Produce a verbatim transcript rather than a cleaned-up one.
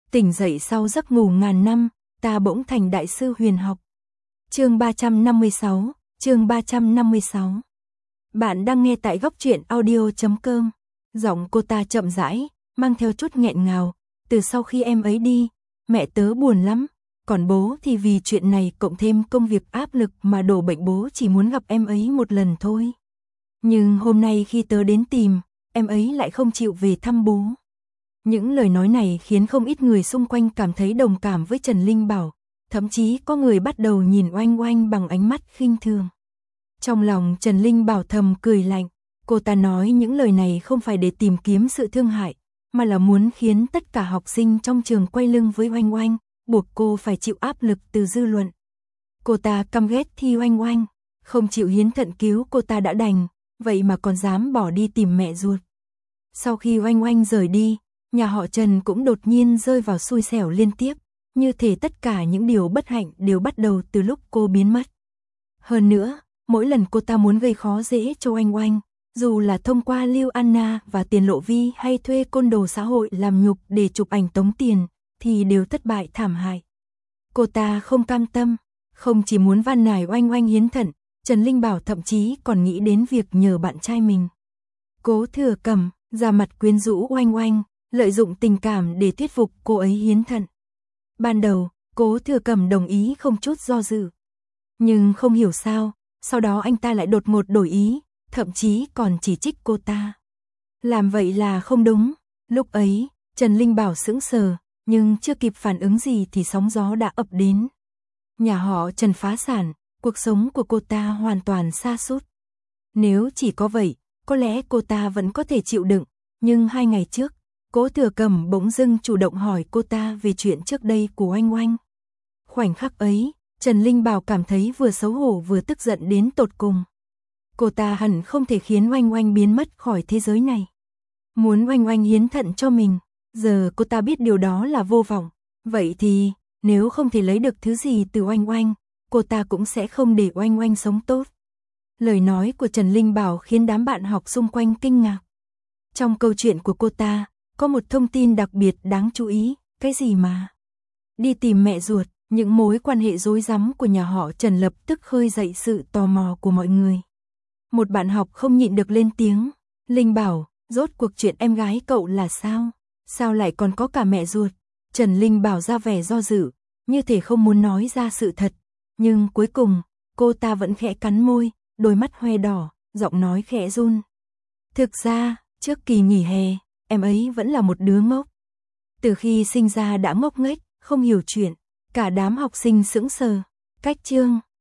Tỉnh dậy sau giấc ngủ ngàn năm, ta bỗng thành đại sư huyền học. Chương ba trăm năm mươi sáu, chương ba trăm năm mươi sáu. Bạn đang nghe tại góc truyện audio chấm com. Giọng cô ta chậm rãi, mang theo chút nghẹn ngào. Từ sau khi em ấy đi, mẹ tớ buồn lắm. Còn bố thì vì chuyện này cộng thêm công việc áp lực mà đổ bệnh, bố chỉ muốn gặp em ấy một lần thôi. Nhưng hôm nay khi tớ đến tìm, em ấy lại không chịu về thăm bố. Những lời nói này khiến không ít người xung quanh cảm thấy đồng cảm với Trần Linh Bảo, thậm chí có người bắt đầu nhìn Oanh Oanh bằng ánh mắt khinh thường. Trong lòng Trần Linh Bảo thầm cười lạnh, cô ta nói những lời này không phải để tìm kiếm sự thương hại, mà là muốn khiến tất cả học sinh trong trường quay lưng với Oanh Oanh, buộc cô phải chịu áp lực từ dư luận. Cô ta căm ghét Thi Oanh Oanh, không chịu hiến thận cứu cô ta đã đành, vậy mà còn dám bỏ đi tìm mẹ ruột. Sau khi Oanh Oanh rời đi, nhà họ Trần cũng đột nhiên rơi vào xui xẻo liên tiếp, như thể tất cả những điều bất hạnh đều bắt đầu từ lúc cô biến mất. Hơn nữa, mỗi lần cô ta muốn gây khó dễ cho Oanh Oanh, dù là thông qua Lưu Anna và Tiền Lộ Vi hay thuê côn đồ xã hội làm nhục để chụp ảnh tống tiền, thì đều thất bại thảm hại. Cô ta không cam tâm, không chỉ muốn van nài Oanh Oanh hiến thận, Trần Linh Bảo thậm chí còn nghĩ đến việc nhờ bạn trai mình, Cố Thừa Cẩm, ra mặt quyến rũ Oanh Oanh, lợi dụng tình cảm để thuyết phục cô ấy hiến thận. Ban đầu, Cố Thừa Cẩm đồng ý không chút do dự. Nhưng không hiểu sao, sau đó anh ta lại đột ngột đổi ý, thậm chí còn chỉ trích cô ta. Làm vậy là không đúng. Lúc ấy, Trần Linh Bảo sững sờ, nhưng chưa kịp phản ứng gì thì sóng gió đã ập đến. Nhà họ Trần phá sản, cuộc sống của cô ta hoàn toàn sa sút. Nếu chỉ có vậy, có lẽ cô ta vẫn có thể chịu đựng, nhưng hai ngày trước, Cố Thừa Cẩm bỗng dưng chủ động hỏi cô ta về chuyện trước đây của Oanh Oanh. Khoảnh khắc ấy, Trần Linh Bảo cảm thấy vừa xấu hổ vừa tức giận đến tột cùng. Cô ta hẳn không thể khiến Oanh Oanh biến mất khỏi thế giới này. Muốn Oanh Oanh hiến thận cho mình, giờ cô ta biết điều đó là vô vọng. Vậy thì, nếu không thể lấy được thứ gì từ Oanh Oanh, cô ta cũng sẽ không để Oanh Oanh sống tốt. Lời nói của Trần Linh Bảo khiến đám bạn học xung quanh kinh ngạc. Trong câu chuyện của cô ta, có một thông tin đặc biệt đáng chú ý, cái gì mà? Đi tìm mẹ ruột, những mối quan hệ rối rắm của nhà họ Trần lập tức khơi dậy sự tò mò của mọi người. Một bạn học không nhịn được lên tiếng, Linh Bảo, rốt cuộc chuyện em gái cậu là sao? Sao lại còn có cả mẹ ruột? Trần Linh Bảo ra vẻ do dự, như thể không muốn nói ra sự thật, nhưng cuối cùng, cô ta vẫn khẽ cắn môi, đôi mắt hoe đỏ, giọng nói khẽ run. Thực ra, trước kỳ nghỉ hè, em ấy vẫn là một đứa ngốc. Từ khi sinh ra đã ngốc nghếch, không hiểu chuyện, cả đám học sinh sững sờ. Cách chương